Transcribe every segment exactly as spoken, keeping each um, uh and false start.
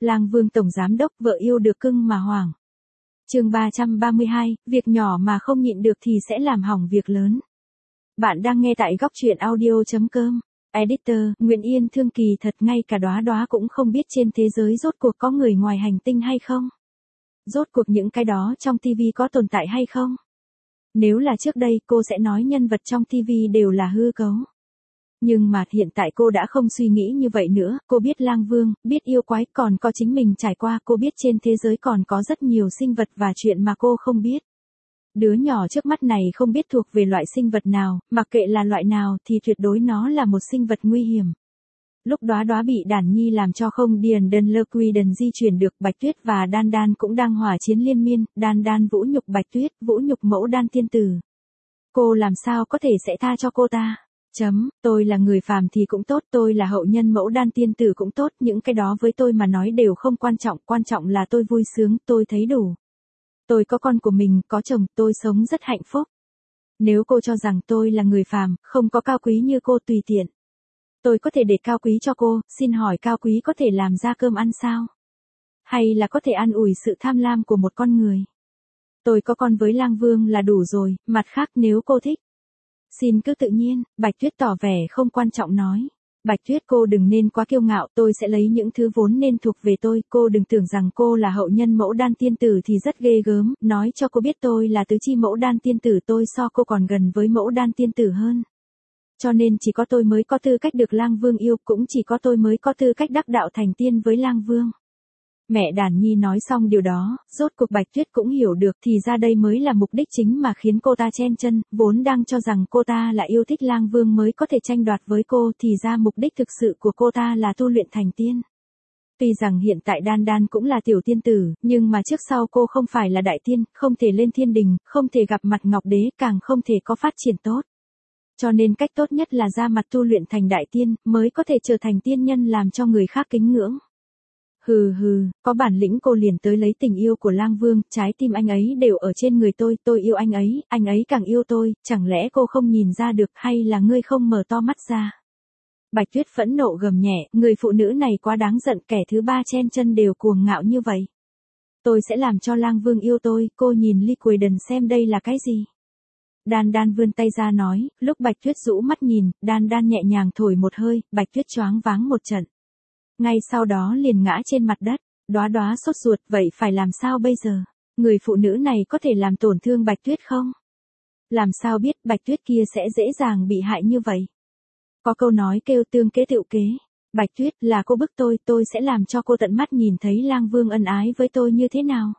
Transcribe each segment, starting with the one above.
Lang Vương tổng giám đốc vợ yêu được cưng mà hoảng. Chương ba trăm ba mươi hai, việc nhỏ mà không nhịn được thì sẽ làm hỏng việc lớn. Bạn đang nghe tại góc truyện audio chấm com. Editor, Nguyễn Yên thương kỳ thật, ngay cả Đóa Đóa cũng không biết trên thế giới rốt cuộc có người ngoài hành tinh hay không. Rốt cuộc những cái đó trong tivi có tồn tại hay không? Nếu là trước đây cô sẽ nói nhân vật trong tivi đều là hư cấu. Nhưng mà hiện tại cô đã không suy nghĩ như vậy nữa, cô biết Lang Vương, biết yêu quái, còn có chính mình trải qua, cô biết trên thế giới còn có rất nhiều sinh vật và chuyện mà cô không biết. Đứa nhỏ trước mắt này không biết thuộc về loại sinh vật nào, mặc kệ là loại nào thì tuyệt đối nó là một sinh vật nguy hiểm. Lúc Đóa Đóa bị Đản Nhi làm cho không điền đơn lơ quy đần di chuyển được, Bạch Tuyết và Đan Đan cũng đang hỏa chiến liên miên, Đan Đan vũ nhục Bạch Tuyết, vũ nhục mẫu Đan tiên tử. Cô làm sao có thể sẽ tha cho cô ta? Chấm, tôi là người phàm thì cũng tốt, tôi là hậu nhân mẫu Đan tiên tử cũng tốt, những cái đó với tôi mà nói đều không quan trọng, quan trọng là tôi vui sướng, tôi thấy đủ. Tôi có con của mình, có chồng, tôi sống rất hạnh phúc. Nếu cô cho rằng tôi là người phàm, không có cao quý như cô, tùy tiện. Tôi có thể để cao quý cho cô, xin hỏi cao quý có thể làm ra cơm ăn sao? Hay là có thể an ủi sự tham lam của một con người? Tôi có con với Lang Vương là đủ rồi, mặt khác nếu cô thích. Xin cứ tự nhiên, Bạch Tuyết tỏ vẻ không quan trọng nói. Bạch Tuyết, cô đừng nên quá kiêu ngạo, tôi sẽ lấy những thứ vốn nên thuộc về tôi, cô đừng tưởng rằng cô là hậu nhân mẫu Đan tiên tử thì rất ghê gớm, nói cho cô biết tôi là tứ chi mẫu Đan tiên tử, tôi so cô còn gần với mẫu Đan tiên tử hơn. Cho nên chỉ có tôi mới có tư cách được Lang Vương yêu, cũng chỉ có tôi mới có tư cách đắc đạo thành tiên với Lang Vương. Mẹ Đản Nhi nói xong điều đó, rốt cuộc Bạch Tuyết cũng hiểu được, thì ra đây mới là mục đích chính mà khiến cô ta chen chân, vốn đang cho rằng cô ta là yêu thích Lang Vương mới có thể tranh đoạt với cô, thì ra mục đích thực sự của cô ta là tu luyện thành tiên. Tuy rằng hiện tại Đan Đan cũng là tiểu tiên tử, nhưng mà trước sau cô không phải là đại tiên, không thể lên thiên đình, không thể gặp mặt Ngọc Đế, càng không thể có phát triển tốt. Cho nên cách tốt nhất là ra mặt tu luyện thành đại tiên, mới có thể trở thành tiên nhân làm cho người khác kính ngưỡng. Hừ hừ, có bản lĩnh cô liền tới lấy tình yêu của Lang Vương, trái tim anh ấy đều ở trên người tôi, tôi yêu anh ấy, anh ấy càng yêu tôi, chẳng lẽ cô không nhìn ra được, hay là ngươi không mở to mắt ra? Bạch Tuyết phẫn nộ gầm nhẹ, người phụ nữ này quá đáng giận, kẻ thứ ba chen chân đều cuồng ngạo như vậy. Tôi sẽ làm cho Lang Vương yêu tôi, cô nhìn Ly Quỳ Đần xem đây là cái gì? Đan Đan vươn tay ra nói, lúc Bạch Tuyết rũ mắt nhìn, Đan Đan nhẹ nhàng thổi một hơi, Bạch Tuyết choáng váng một trận. Ngay sau đó liền ngã trên mặt đất, Đóa Đóa sốt ruột, vậy phải làm sao bây giờ? Người phụ nữ này có thể làm tổn thương Bạch Tuyết không? Làm sao biết Bạch Tuyết kia sẽ dễ dàng bị hại như vậy? Có câu nói kêu tương kế tựu kế. Bạch Tuyết, là cô bức tôi, tôi sẽ làm cho cô tận mắt nhìn thấy Lang Vương ân ái với tôi như thế nào?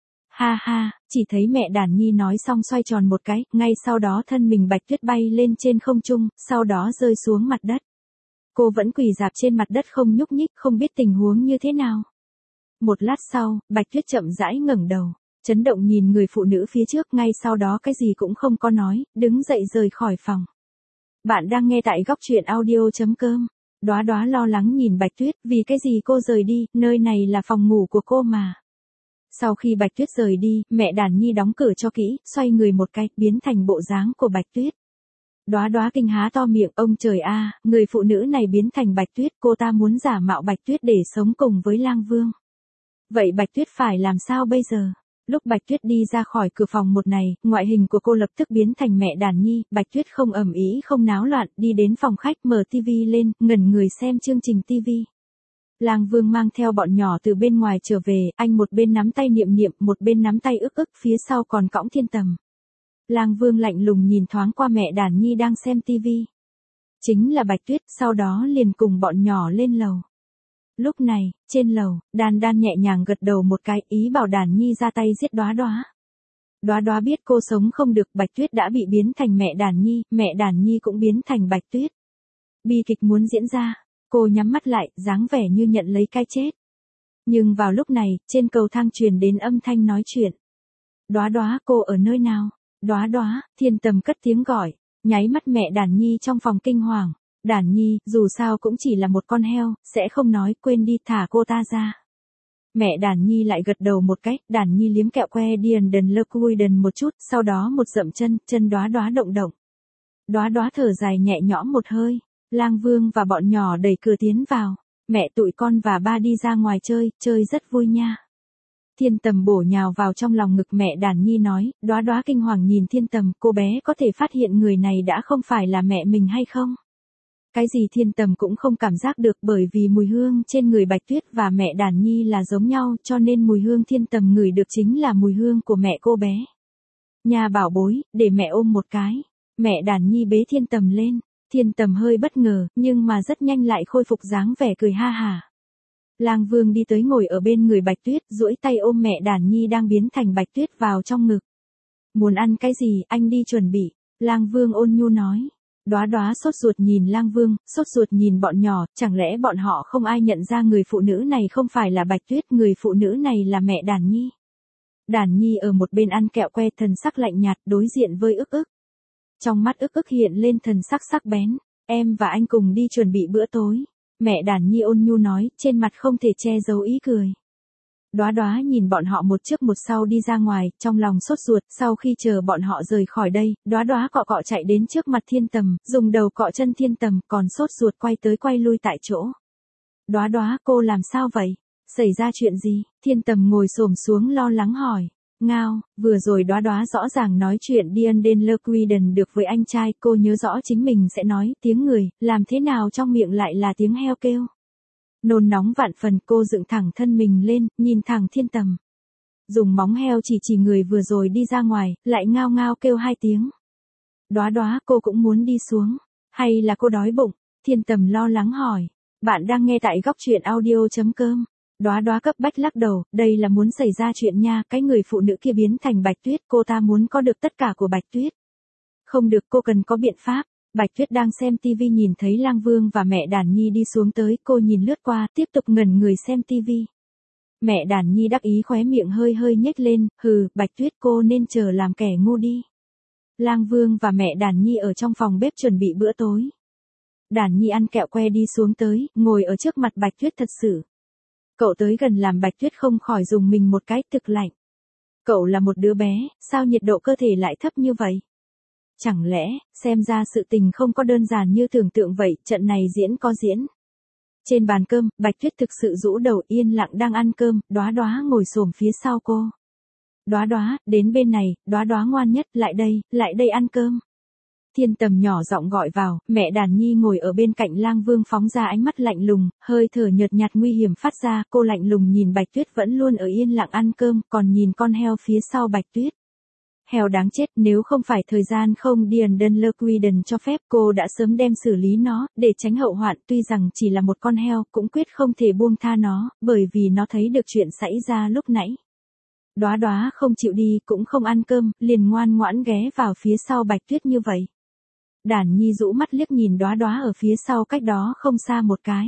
Ha ha, chỉ thấy mẹ Đản Nhi nói xong xoay tròn một cái, ngay sau đó thân mình Bạch Tuyết bay lên trên không trung, sau đó rơi xuống mặt đất. Cô vẫn quỳ rạp trên mặt đất không nhúc nhích, không biết tình huống như thế nào. Một lát sau, Bạch Tuyết chậm rãi ngẩng đầu, chấn động nhìn người phụ nữ phía trước, ngay sau đó cái gì cũng không có nói, đứng dậy rời khỏi phòng. Bạn đang nghe tại góc truyện audio chấm com. Đóa Đóa lo lắng nhìn Bạch Tuyết, vì cái gì cô rời đi, nơi này là phòng ngủ của cô mà. Sau khi Bạch Tuyết rời đi, mẹ Đản Nhi đóng cửa cho kỹ, xoay người một cái, biến thành bộ dáng của Bạch Tuyết. Đóa Đóa kinh há to miệng, ông trời a, người phụ nữ này biến thành Bạch Tuyết, cô ta muốn giả mạo Bạch Tuyết để sống cùng với Lang Vương. Vậy Bạch Tuyết phải làm sao bây giờ? Lúc Bạch Tuyết đi ra khỏi cửa phòng một này, ngoại hình của cô lập tức biến thành mẹ Đản Nhi, Bạch Tuyết không ầm ĩ không náo loạn, đi đến phòng khách mở tivi lên, ngẩn người xem chương trình tivi. Lang Vương mang theo bọn nhỏ từ bên ngoài trở về, anh một bên nắm tay niệm niệm, một bên nắm tay ức ức, phía sau còn cõng Thiên Tầm. Lang Vương lạnh lùng nhìn thoáng qua mẹ Đản Nhi đang xem tivi. Chính là Bạch Tuyết, sau đó liền cùng bọn nhỏ lên lầu. Lúc này, trên lầu, Đan Đan nhẹ nhàng gật đầu một cái, ý bảo Đản Nhi ra tay giết Đóa Đóa. Đóa Đóa biết cô sống không được, Bạch Tuyết đã bị biến thành mẹ Đản Nhi, mẹ Đản Nhi cũng biến thành Bạch Tuyết. Bi kịch muốn diễn ra, cô nhắm mắt lại, dáng vẻ như nhận lấy cái chết. Nhưng vào lúc này, trên cầu thang truyền đến âm thanh nói chuyện. Đóa Đóa, cô ở nơi nào? Đóa Đóa, Thiên Tầm cất tiếng gọi, nháy mắt mẹ Đản Nhi trong phòng kinh hoàng. Đản Nhi, dù sao cũng chỉ là một con heo, sẽ không nói, quên đi, thả cô ta ra. Mẹ Đản Nhi lại gật đầu một cái, Đản Nhi liếm kẹo que điền đần lơ cui đần một chút, sau đó một dậm chân, chân Đóa Đóa động động. Đóa Đóa thở dài nhẹ nhõm một hơi, Lang Vương và bọn nhỏ đẩy cửa tiến vào. Mẹ tụi con và ba đi ra ngoài chơi, chơi rất vui nha. Thiên Tầm bổ nhào vào trong lòng ngực mẹ Đản Nhi nói, Đóa Đóa kinh hoàng nhìn Thiên Tầm, cô bé có thể phát hiện người này đã không phải là mẹ mình hay không? Cái gì Thiên Tầm cũng không cảm giác được bởi vì mùi hương trên người Bạch Tuyết và mẹ Đản Nhi là giống nhau cho nên mùi hương Thiên Tầm ngửi được chính là mùi hương của mẹ cô bé. Nhà bảo bối, để mẹ ôm một cái. Mẹ Đản Nhi bế Thiên Tầm lên. Thiên Tầm hơi bất ngờ, nhưng mà rất nhanh lại khôi phục dáng vẻ cười ha hả. Lang Vương đi tới ngồi ở bên người Bạch Tuyết, duỗi tay ôm mẹ Đản Nhi đang biến thành Bạch Tuyết vào trong ngực. Muốn ăn cái gì, anh đi chuẩn bị. Lang Vương ôn nhu nói. Đóa Đóa sốt ruột nhìn Lang Vương, sốt ruột nhìn bọn nhỏ, chẳng lẽ bọn họ không ai nhận ra người phụ nữ này không phải là Bạch Tuyết, người phụ nữ này là mẹ Đản Nhi. Đản Nhi ở một bên ăn kẹo que thần sắc lạnh nhạt đối diện với ức ức. Trong mắt ức ức hiện lên thần sắc sắc bén, em và anh cùng đi chuẩn bị bữa tối. Mẹ Đản Nhi ôn nhu nói, trên mặt không thể che giấu ý cười. Đóa Đóa nhìn bọn họ một trước một sau đi ra ngoài, trong lòng sốt ruột, sau khi chờ bọn họ rời khỏi đây, Đóa Đóa cọ cọ chạy đến trước mặt Thiên Tầm, dùng đầu cọ chân Thiên Tầm, còn sốt ruột quay tới quay lui tại chỗ. Đóa Đóa, cô làm sao vậy? Xảy ra chuyện gì? Thiên Tầm ngồi xổm xuống lo lắng hỏi. Ngao, vừa rồi Đóa Đóa rõ ràng nói chuyện Dian Den Le Quiden được với anh trai, cô nhớ rõ chính mình sẽ nói tiếng người, làm thế nào trong miệng lại là tiếng heo kêu. Nôn nóng vạn phần cô dựng thẳng thân mình lên, nhìn thẳng Thiên Tầm. Dùng móng heo chỉ chỉ người vừa rồi đi ra ngoài, lại ngao ngao kêu hai tiếng. Đóa Đóa, cô cũng muốn đi xuống, hay là cô đói bụng? Thiên Tầm lo lắng hỏi. Bạn đang nghe tại góc truyện audio chấm com. Đóa Đóa cấp bách lắc đầu, đây là muốn xảy ra chuyện nha, cái người phụ nữ kia biến thành Bạch Tuyết, cô ta muốn có được tất cả của Bạch Tuyết. Không được, cô cần có biện pháp. Bạch Tuyết đang xem tivi nhìn thấy Lang Vương và mẹ Đản Nhi đi xuống tới, cô nhìn lướt qua, tiếp tục ngẩn người xem tivi. Mẹ Đản Nhi đắc ý khóe miệng hơi hơi nhếch lên, hừ, Bạch Tuyết cô nên chờ làm kẻ ngu đi. Lang Vương và mẹ Đản Nhi ở trong phòng bếp chuẩn bị bữa tối. Đản Nhi ăn kẹo que đi xuống tới, ngồi ở trước mặt Bạch Tuyết thật sự. Cậu tới gần làm Bạch Tuyết không khỏi dùng mình một cái, thực lạnh. Cậu là một đứa bé, sao nhiệt độ cơ thể lại thấp như vậy? Chẳng lẽ, xem ra sự tình không có đơn giản như tưởng tượng vậy, trận này diễn có diễn. Trên bàn cơm, Bạch Tuyết thực sự rũ đầu yên lặng đang ăn cơm, Đóa Đóa ngồi xổm phía sau cô. Đóa Đóa, đến bên này, Đóa Đóa ngoan nhất, lại đây, lại đây ăn cơm. Thiên Tầm nhỏ giọng gọi vào, mẹ Đản Nhi ngồi ở bên cạnh Lang Vương phóng ra ánh mắt lạnh lùng, hơi thở nhợt nhạt nguy hiểm phát ra, cô lạnh lùng nhìn Bạch Tuyết vẫn luôn ở yên lặng ăn cơm, còn nhìn con heo phía sau Bạch Tuyết. Heo đáng chết, nếu không phải thời gian không Dian Den Le Quiden cho phép, cô đã sớm đem xử lý nó, để tránh hậu hoạn, tuy rằng chỉ là một con heo, cũng quyết không thể buông tha nó, bởi vì nó thấy được chuyện xảy ra lúc nãy. Đóa Đóa không chịu đi, cũng không ăn cơm, liền ngoan ngoãn ghé vào phía sau Bạch Tuyết như vậy. Đản Nhi rũ mắt liếc nhìn Đóa Đóa ở phía sau cách đó không xa một cái.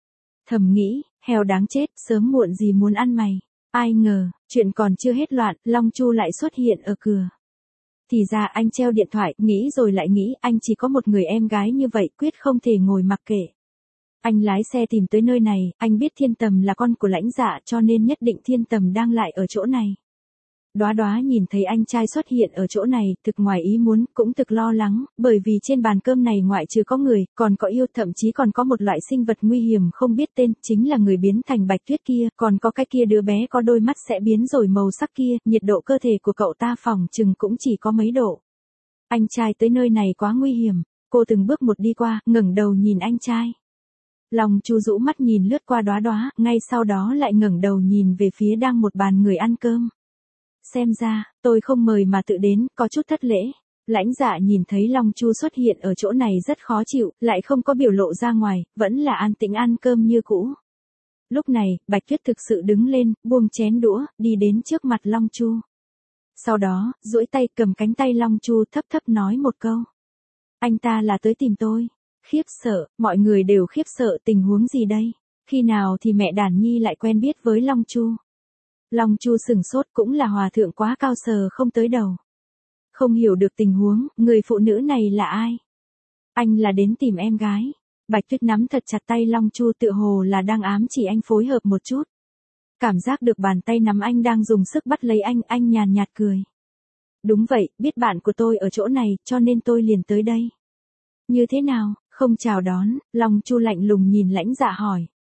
Thầm nghĩ, heo đáng chết, sớm muộn gì muốn ăn mày. Ai ngờ, chuyện còn chưa hết loạn, Long Chu lại xuất hiện ở cửa. Thì ra anh treo điện thoại, nghĩ rồi lại nghĩ, anh chỉ có một người em gái như vậy, quyết không thể ngồi mặc kệ. Anh lái xe tìm tới nơi này, anh biết Thiên Tầm là con của Lãnh Dạ cho nên nhất định Thiên Tầm đang lại ở chỗ này. Đóa Đóa nhìn thấy anh trai xuất hiện ở chỗ này, thực ngoài ý muốn, cũng thực lo lắng, bởi vì trên bàn cơm này ngoại trừ có người, còn có yêu, thậm chí còn có một loại sinh vật nguy hiểm không biết tên, chính là người biến thành Bạch Tuyết kia, còn có cái kia đứa bé có đôi mắt sẽ biến rồi màu sắc kia, nhiệt độ cơ thể của cậu ta phòng chừng cũng chỉ có mấy độ. Anh trai tới nơi này quá nguy hiểm, cô từng bước một đi qua, ngẩng đầu nhìn anh trai. Long Chu rũ mắt nhìn lướt qua Đóa Đóa, ngay sau đó lại ngẩng đầu nhìn về phía đang một bàn người ăn cơm. Xem ra, tôi không mời mà tự đến, có chút thất lễ. Lãnh Dạ nhìn thấy Long Chu xuất hiện ở chỗ này rất khó chịu, lại không có biểu lộ ra ngoài, vẫn là an tĩnh ăn cơm như cũ. Lúc này, Bạch Tuyết thực sự đứng lên, buông chén đũa, đi đến trước mặt Long Chu. Sau đó, duỗi tay cầm cánh tay Long Chu thấp thấp nói một câu. Anh ta là tới tìm tôi. Khiếp sợ, mọi người đều khiếp sợ, tình huống gì đây? Khi nào thì mẹ Đản Nhi lại quen biết với Long Chu? Long Chu sừng sốt, cũng là hòa thượng quá cao sờ không tới đầu. Không hiểu được tình huống, người phụ nữ này là ai? Anh là đến tìm em gái. Bạch Tuyết nắm thật chặt tay Long Chu tựa hồ là đang ám chỉ anh phối hợp một chút. Cảm giác được bàn tay nắm anh đang dùng sức bắt lấy anh, anh nhàn nhạt cười. Đúng vậy, biết bạn của tôi ở chỗ này, cho nên tôi liền tới đây. Như thế nào, không chào đón, Long Chu lạnh lùng nhìn Lãnh Dạ hỏi.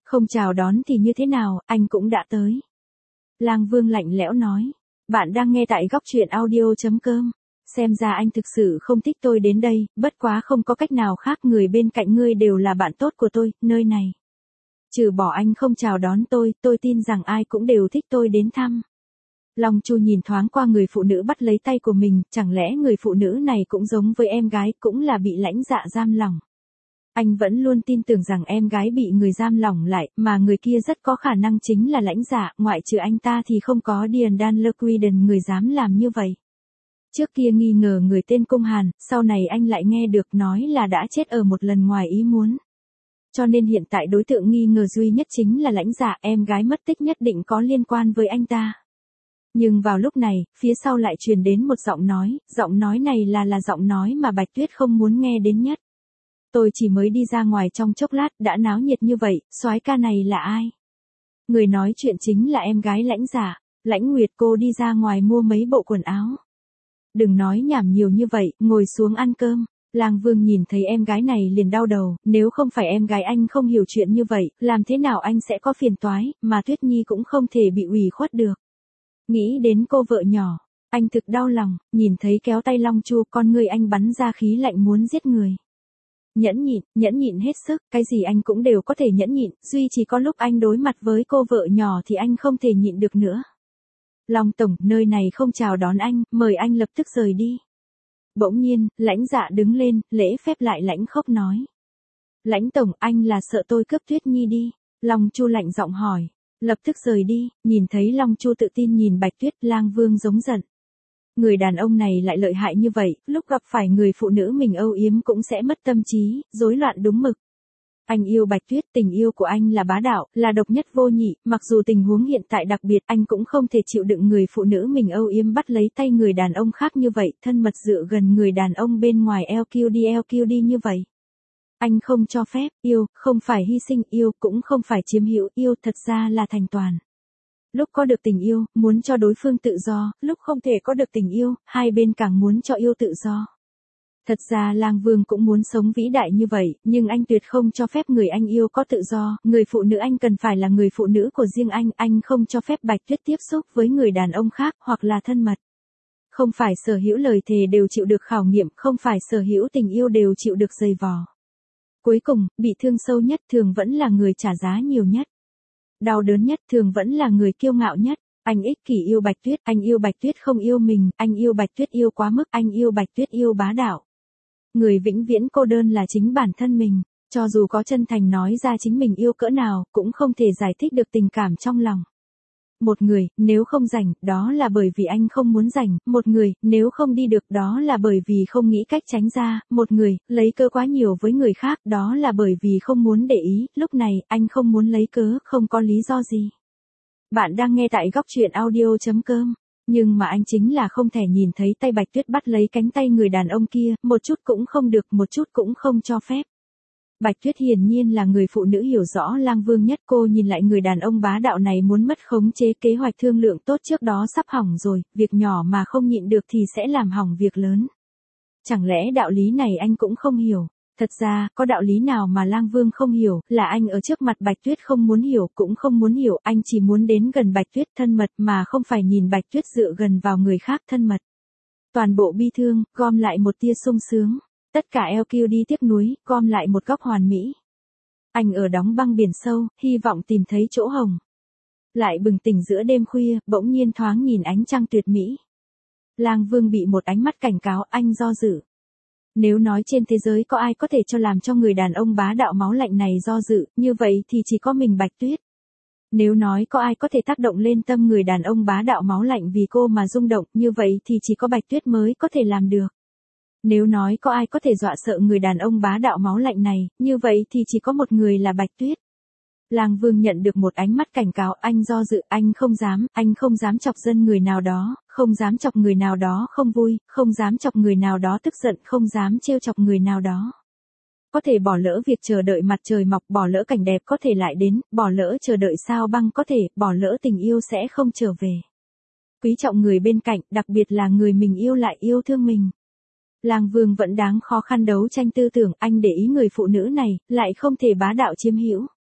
Không chào đón thì như thế nào, anh cũng đã tới. Lang Vương lạnh lẽo nói. Bạn đang nghe tại góc truyện audio.com. Xem ra anh thực sự không thích tôi đến đây, bất quá không có cách nào khác, người bên cạnh ngươi đều là bạn tốt của tôi, nơi này. Trừ bỏ anh không chào đón tôi, tôi tin rằng ai cũng đều thích tôi đến thăm. Long Chu nhìn thoáng qua người phụ nữ bắt lấy tay của mình, chẳng lẽ người phụ nữ này cũng giống với em gái, cũng là bị lãnh dạ giam lỏng. Anh vẫn luôn tin tưởng rằng em gái bị người giam lỏng lại, mà người kia rất có khả năng chính là lãnh dạ, ngoại trừ anh ta thì không có Điền Đan Lơ Quy Đần người dám làm như vậy. Trước kia nghi ngờ người tên Cung Hàn, sau này anh lại nghe được nói là đã chết ở một lần ngoài ý muốn. Cho nên hiện tại đối tượng nghi ngờ duy nhất chính là lãnh dạ, em gái mất tích nhất định có liên quan với anh ta. Nhưng vào lúc này, phía sau lại truyền đến một giọng nói, giọng nói này là là giọng nói mà Bạch Tuyết không muốn nghe đến nhất. Tôi chỉ mới đi ra ngoài trong chốc lát, đã náo nhiệt như vậy, soái ca này là ai? Người nói chuyện chính là em gái lãnh dạ, Lãnh Nguyệt, cô đi ra ngoài mua mấy bộ quần áo. Đừng nói nhảm nhiều như vậy, ngồi xuống ăn cơm. Lang Vương nhìn thấy em gái này liền đau đầu, nếu không phải em gái anh không hiểu chuyện như vậy, làm thế nào anh sẽ có phiền toái, mà Tuyết Nhi cũng không thể bị ủy khuất được. Nghĩ đến cô vợ nhỏ, anh thực đau lòng, nhìn thấy kéo tay Long Chu, con người anh bắn ra khí lạnh muốn giết người. Nhẫn nhịn, nhẫn nhịn hết sức, cái gì anh cũng đều có thể nhẫn nhịn, duy chỉ có lúc anh đối mặt với cô vợ nhỏ thì anh không thể nhịn được nữa. Long Tổng, nơi này không chào đón anh, mời anh lập tức rời đi. Bỗng nhiên, lãnh dạ đứng lên, lễ phép lại lãnh khốc nói. Lãnh Tổng, anh là sợ tôi cướp Tuyết Nhi đi. Long Chu lạnh giọng hỏi. Lập tức rời đi, nhìn thấy Long Chu tự tin nhìn Bạch Tuyết, Lang Vương giống giận. Người đàn ông này lại lợi hại như vậy, lúc gặp phải người phụ nữ mình âu yếm cũng sẽ mất tâm trí, rối loạn đúng mực. Anh yêu Bạch Tuyết, tình yêu của anh là bá đạo, là độc nhất vô nhị, mặc dù tình huống hiện tại đặc biệt, anh cũng không thể chịu đựng người phụ nữ mình âu yếm bắt lấy tay người đàn ông khác như vậy, thân mật dựa gần người đàn ông bên ngoài eo kiu đi eo kiu đi như vậy. Anh không cho phép, yêu, không phải hy sinh, yêu, cũng không phải chiếm hữu, yêu thật ra là thành toàn. Lúc có được tình yêu, muốn cho đối phương tự do, lúc không thể có được tình yêu, hai bên càng muốn cho yêu tự do. Thật ra Lang Vương cũng muốn sống vĩ đại như vậy, nhưng anh tuyệt không cho phép người anh yêu có tự do, người phụ nữ anh cần phải là người phụ nữ của riêng anh, anh không cho phép Bạch Tuyết tiếp xúc với người đàn ông khác, hoặc là thân mật. Không phải sở hữu lời thề đều chịu được khảo nghiệm, không phải sở hữu tình yêu đều chịu được dày vò. Cuối cùng, bị thương sâu nhất thường vẫn là người trả giá nhiều nhất. Đau đớn nhất thường vẫn là người kiêu ngạo nhất. Anh ích kỷ yêu Bạch Tuyết, anh yêu Bạch Tuyết không yêu mình, anh yêu Bạch Tuyết yêu quá mức, anh yêu Bạch Tuyết yêu bá đạo. Người vĩnh viễn cô đơn là chính bản thân mình, cho dù có chân thành nói ra chính mình yêu cỡ nào, cũng không thể giải thích được tình cảm trong lòng. Một người, nếu không rảnh, đó là bởi vì anh không muốn rảnh, một người, nếu không đi được, đó là bởi vì không nghĩ cách tránh ra, một người, lấy cớ quá nhiều với người khác, đó là bởi vì không muốn để ý, lúc này, anh không muốn lấy cớ, không có lý do gì. Bạn đang nghe tại góc truyện audio.com. Nhưng mà anh chính là không thể nhìn thấy tay Bạch Tuyết bắt lấy cánh tay người đàn ông kia, một chút cũng không được, một chút cũng không cho phép. Bạch Tuyết hiển nhiên là người phụ nữ hiểu rõ Lang Vương nhất, cô nhìn lại người đàn ông bá đạo này muốn mất khống chế, kế hoạch thương lượng tốt trước đó sắp hỏng rồi, việc nhỏ mà không nhịn được thì sẽ làm hỏng việc lớn. Chẳng lẽ đạo lý này anh cũng không hiểu? Thật ra, có đạo lý nào mà Lang Vương không hiểu, là anh ở trước mặt Bạch Tuyết không muốn hiểu, cũng không muốn hiểu, anh chỉ muốn đến gần Bạch Tuyết thân mật mà không phải nhìn Bạch Tuyết dựa gần vào người khác thân mật. Toàn bộ bi thương, gom lại một tia sung sướng. Tất cả eo kiu đi tiếc nuối, gom lại một góc hoàn mỹ. Anh ở đóng băng biển sâu, hy vọng tìm thấy chỗ hồng. Lại bừng tỉnh giữa đêm khuya, bỗng nhiên thoáng nhìn ánh trăng tuyệt mỹ. Lang Vương bị một ánh mắt cảnh cáo, anh do dự. Nếu nói trên thế giới có ai có thể cho làm cho người đàn ông bá đạo máu lạnh này do dự, như vậy thì chỉ có mình Bạch Tuyết. Nếu nói có ai có thể tác động lên tâm người đàn ông bá đạo máu lạnh vì cô mà rung động, như vậy thì chỉ có Bạch Tuyết mới có thể làm được. Nếu nói có ai có thể dọa sợ người đàn ông bá đạo máu lạnh này, như vậy thì chỉ có một người là Bạch Tuyết. Lang Vương nhận được một ánh mắt cảnh cáo, anh do dự, anh không dám, anh không dám chọc dân người nào đó, không dám chọc người nào đó không vui, không dám chọc người nào đó tức giận, không dám trêu chọc người nào đó. Có thể bỏ lỡ việc chờ đợi mặt trời mọc, bỏ lỡ cảnh đẹp có thể lại đến, bỏ lỡ chờ đợi sao băng có thể, bỏ lỡ tình yêu sẽ không trở về. Quý trọng người bên cạnh, đặc biệt là người mình yêu lại yêu thương mình. Lang Vương vẫn đáng khó khăn đấu tranh tư tưởng, anh để ý người phụ nữ này, lại không thể bá đạo chiếm hữu.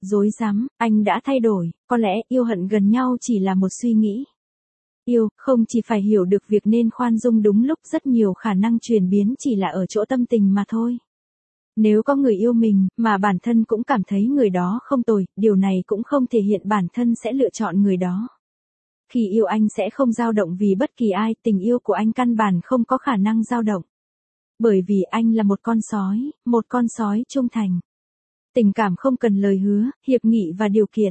Dối rắm, anh đã thay đổi, có lẽ yêu hận gần nhau chỉ là một suy nghĩ. Yêu, không chỉ phải hiểu được việc nên khoan dung đúng lúc, rất nhiều khả năng chuyển biến chỉ là ở chỗ tâm tình mà thôi. Nếu có người yêu mình, mà bản thân cũng cảm thấy người đó không tồi, điều này cũng không thể hiện bản thân sẽ lựa chọn người đó. Khi yêu anh sẽ không dao động vì bất kỳ ai, tình yêu của anh căn bản không có khả năng dao động. Bởi vì anh là một con sói, một con sói trung thành. Tình cảm không cần lời hứa, hiệp nghị và điều kiện.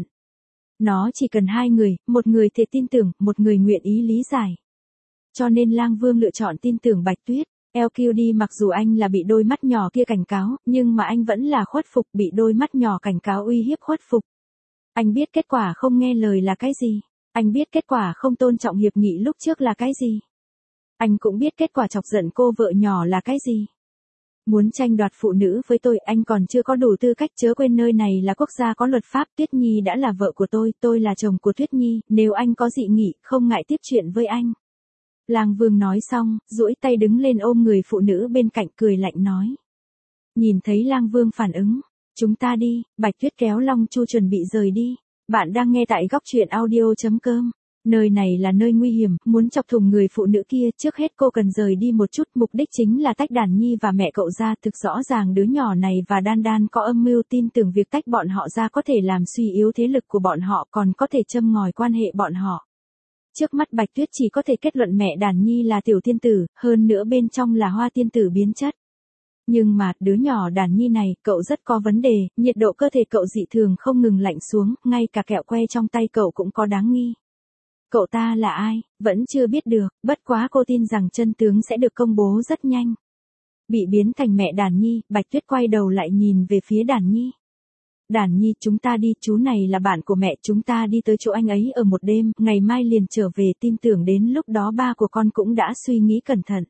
Nó chỉ cần hai người, một người thể tin tưởng, một người nguyện ý lý giải. Cho nên Lang Vương lựa chọn tin tưởng Bạch Tuyết. lờ quy đê mặc dù anh là bị đôi mắt nhỏ kia cảnh cáo, nhưng mà anh vẫn là khuất phục, bị đôi mắt nhỏ cảnh cáo uy hiếp khuất phục. Anh biết kết quả không nghe lời là cái gì. Anh biết kết quả không tôn trọng hiệp nghị lúc trước là cái gì. Anh cũng biết kết quả chọc giận cô vợ nhỏ là cái gì. Muốn tranh đoạt phụ nữ với tôi, anh còn chưa có đủ tư cách, chớ quên nơi này là quốc gia có luật pháp, Tuyết Nhi đã là vợ của tôi, tôi là chồng của Tuyết Nhi, nếu anh có dị nghị, không ngại tiếp chuyện với anh. Lang Vương nói xong, duỗi tay đứng lên ôm người phụ nữ bên cạnh, cười lạnh nói. Nhìn thấy Lang Vương phản ứng, chúng ta đi, Bạch Tuyết kéo Long Chu chuẩn bị rời đi. Bạn đang nghe tại góc truyện audio chấm com. Nơi này là nơi nguy hiểm, muốn chọc thủng người phụ nữ kia, trước hết cô cần rời đi một chút, mục đích chính là tách Đàn Nhi và mẹ cậu ra, thực rõ ràng đứa nhỏ này và Đan Đan có âm mưu, tin tưởng việc tách bọn họ ra có thể làm suy yếu thế lực của bọn họ, còn có thể châm ngòi quan hệ bọn họ. Trước mắt Bạch Tuyết chỉ có thể kết luận mẹ Đàn Nhi là tiểu thiên tử, hơn nữa bên trong là hoa tiên tử biến chất. Nhưng mà, đứa nhỏ Đàn Nhi này, cậu rất có vấn đề, nhiệt độ cơ thể cậu dị thường không ngừng lạnh xuống, ngay cả kẹo que trong tay cậu cũng có đáng nghi. Cậu ta là ai, vẫn chưa biết được, bất quá cô tin rằng chân tướng sẽ được công bố rất nhanh. Bị biến thành mẹ Đàn Nhi, Bạch Tuyết quay đầu lại nhìn về phía Đàn Nhi. Đàn Nhi, chúng ta đi, chú này là bạn của mẹ, chúng ta đi tới chỗ anh ấy ở một đêm, ngày mai liền trở về, tin tưởng đến lúc đó ba của con cũng đã suy nghĩ cẩn thận.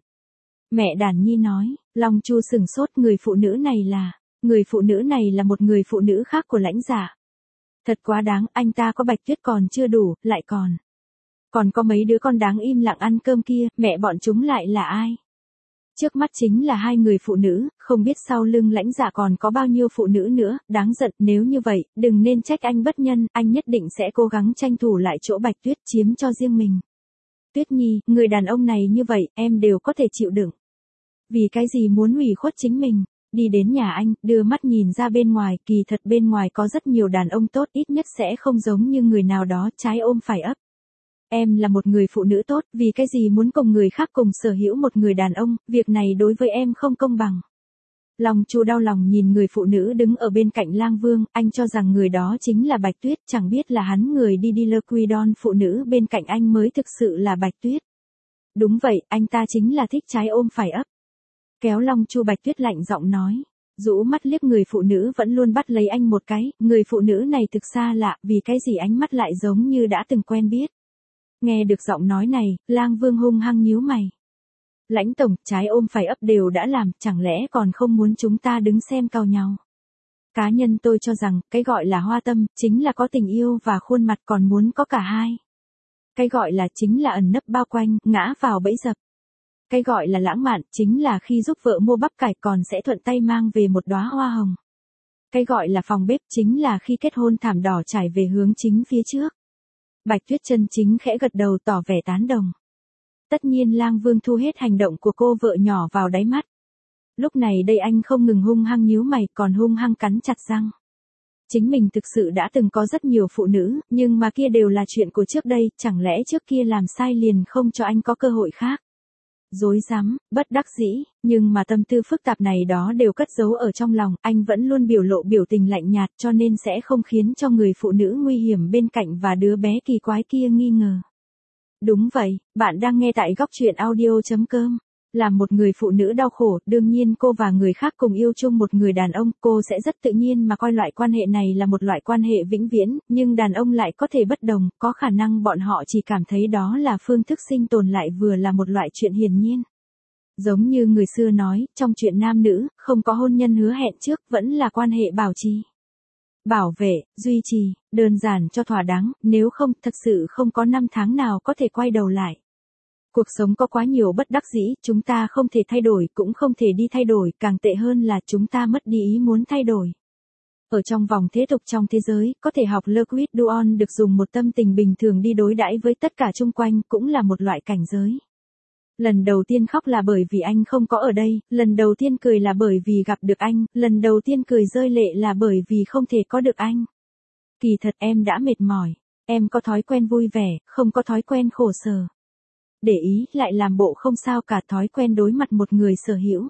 Mẹ Đàn Nhi nói, Long Chu sừng sốt, người phụ nữ này là, người phụ nữ này là một người phụ nữ khác của Lãnh Dạ. Thật quá đáng, anh ta có Bạch Tuyết còn chưa đủ, lại còn. Còn có mấy đứa con đáng im lặng ăn cơm kia, mẹ bọn chúng lại là ai? Trước mắt chính là hai người phụ nữ, không biết sau lưng Lãnh Dạ còn có bao nhiêu phụ nữ nữa, đáng giận, nếu như vậy, đừng nên trách anh bất nhân, anh nhất định sẽ cố gắng tranh thủ lại chỗ Bạch Tuyết, chiếm cho riêng mình. Tuyết Nhi, người đàn ông này như vậy, em đều có thể chịu đựng. Vì cái gì muốn hủy khuất chính mình? Đi đến nhà anh, đưa mắt nhìn ra bên ngoài, kỳ thật bên ngoài có rất nhiều đàn ông tốt, ít nhất sẽ không giống như người nào đó, trái ôm phải ấp. Em là một người phụ nữ tốt, vì cái gì muốn cùng người khác cùng sở hữu một người đàn ông, việc này đối với em không công bằng. Long Chu đau lòng nhìn người phụ nữ đứng ở bên cạnh Lang Vương, anh cho rằng người đó chính là Bạch Tuyết, chẳng biết là hắn người đi đi lơ quy đon phụ nữ bên cạnh anh mới thực sự là Bạch Tuyết. Đúng vậy, anh ta chính là thích trái ôm phải ấp. Kéo Long Chu, Bạch Tuyết lạnh giọng nói. Rũ mắt liếc người phụ nữ vẫn luôn bắt lấy anh một cái, người phụ nữ này thực xa lạ, vì cái gì ánh mắt lại giống như đã từng quen biết. Nghe được giọng nói này, Lang Vương hung hăng nhíu mày. Lãnh tổng, trái ôm phải ấp đều đã làm, chẳng lẽ còn không muốn chúng ta đứng xem cau nhau. Cá nhân tôi cho rằng, cái gọi là hoa tâm, chính là có tình yêu và khuôn mặt, còn muốn có cả hai. Cái gọi là chính là ẩn nấp bao quanh, ngã vào bẫy dập. Cái gọi là lãng mạn, chính là khi giúp vợ mua bắp cải còn sẽ thuận tay mang về một đóa hoa hồng. Cái gọi là phòng bếp, chính là khi kết hôn thảm đỏ trải về hướng chính phía trước. Bạch Tuyết chân chính khẽ gật đầu tỏ vẻ tán đồng. Tất nhiên Lang Vương thu hết hành động của cô vợ nhỏ vào đáy mắt. Lúc này đây anh không ngừng hung hăng nhíu mày, còn hung hăng cắn chặt răng. Chính mình thực sự đã từng có rất nhiều phụ nữ, nhưng mà kia đều là chuyện của trước đây, chẳng lẽ trước kia làm sai liền không cho anh có cơ hội khác. Dối rắm, bất đắc dĩ, nhưng mà tâm tư phức tạp này đó đều cất giấu ở trong lòng, anh vẫn luôn biểu lộ biểu tình lạnh nhạt cho nên sẽ không khiến cho người phụ nữ nguy hiểm bên cạnh và đứa bé kỳ quái kia nghi ngờ. Đúng vậy, bạn đang nghe tại góc truyện audio chấm com. Làm một người phụ nữ đau khổ, đương nhiên cô và người khác cùng yêu chung một người đàn ông, cô sẽ rất tự nhiên mà coi loại quan hệ này là một loại quan hệ vĩnh viễn, nhưng đàn ông lại có thể bất đồng, có khả năng bọn họ chỉ cảm thấy đó là phương thức sinh tồn lại vừa là một loại chuyện hiển nhiên. Giống như người xưa nói, trong chuyện nam nữ, không có hôn nhân hứa hẹn trước, vẫn là quan hệ bảo trì. Bảo vệ, duy trì, đơn giản cho thỏa đáng, nếu không, thật sự không có năm tháng nào có thể quay đầu lại. Cuộc sống có quá nhiều bất đắc dĩ, chúng ta không thể thay đổi, cũng không thể đi thay đổi, càng tệ hơn là chúng ta mất đi ý muốn thay đổi. Ở trong vòng thế tục trong thế giới, có thể học Le Quid Du On được dùng một tâm tình bình thường đi đối đãi với tất cả chung quanh cũng là một loại cảnh giới. Lần đầu tiên khóc là bởi vì anh không có ở đây, lần đầu tiên cười là bởi vì gặp được anh, lần đầu tiên cười rơi lệ là bởi vì không thể có được anh. Kỳ thật em đã mệt mỏi, em có thói quen vui vẻ, không có thói quen khổ sở. Để ý lại làm bộ không sao cả, thói quen đối mặt một người sở hữu.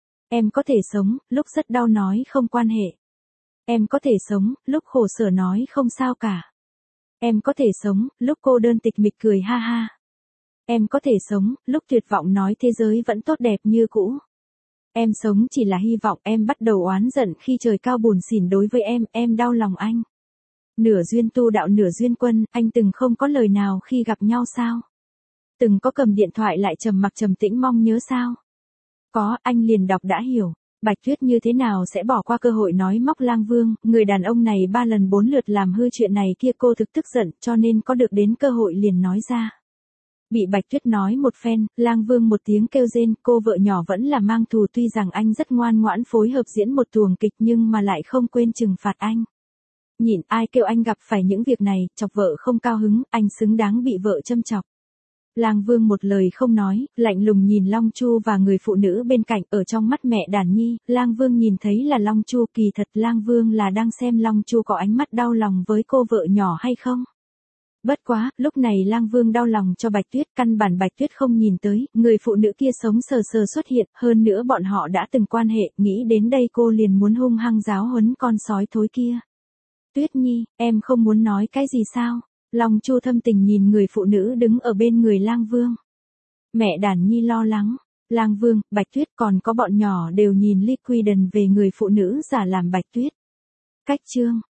Em có thể sống, lúc rất đau nói không quan hệ. Em có thể sống, lúc khổ sở nói không sao cả. Em có thể sống, lúc cô đơn tịch mịch cười ha ha. Em có thể sống, lúc tuyệt vọng nói thế giới vẫn tốt đẹp như cũ. Em sống chỉ là hy vọng, em bắt đầu oán giận khi trời cao buồn xỉn đối với em, em đau lòng anh. Nửa duyên tu đạo nửa duyên quân, anh từng không có lời nào khi gặp nhau sao? Từng có cầm điện thoại lại trầm mặc trầm tĩnh mong nhớ sao? Có, anh liền đọc đã hiểu. Bạch Tuyết như thế nào sẽ bỏ qua cơ hội nói móc Lang Vương, người đàn ông này ba lần bốn lượt làm hư chuyện này kia, cô thực tức giận, cho nên có được đến cơ hội liền nói ra. Bị Bạch Tuyết nói một phen, Lang Vương một tiếng kêu rên, cô vợ nhỏ vẫn là mang thù, tuy rằng anh rất ngoan ngoãn phối hợp diễn một tuồng kịch nhưng mà lại không quên trừng phạt anh. Nhịn, ai kêu anh gặp phải những việc này, chọc vợ không cao hứng, anh xứng đáng bị vợ châm chọc. Lang Vương một lời không nói, lạnh lùng nhìn Long Chu và người phụ nữ bên cạnh. Ở trong mắt mẹ Đản Nhi, Lang Vương nhìn thấy là Long Chu, kỳ thật Lang Vương là đang xem Long Chu có ánh mắt đau lòng với cô vợ nhỏ hay không. Bất quá, lúc này Lang Vương đau lòng cho Bạch Tuyết, căn bản Bạch Tuyết không nhìn tới, người phụ nữ kia sống sờ sờ xuất hiện, hơn nữa bọn họ đã từng quan hệ, nghĩ đến đây cô liền muốn hung hăng giáo huấn con sói thối kia. Tuyết Nhi, em không muốn nói cái gì sao? Long Chu thâm tình nhìn người phụ nữ đứng ở bên người Lang Vương. Mẹ Đản Nhi lo lắng. Lang Vương, Bạch Tuyết còn có bọn nhỏ đều nhìn liquidation về người phụ nữ giả làm Bạch Tuyết. Cách chương.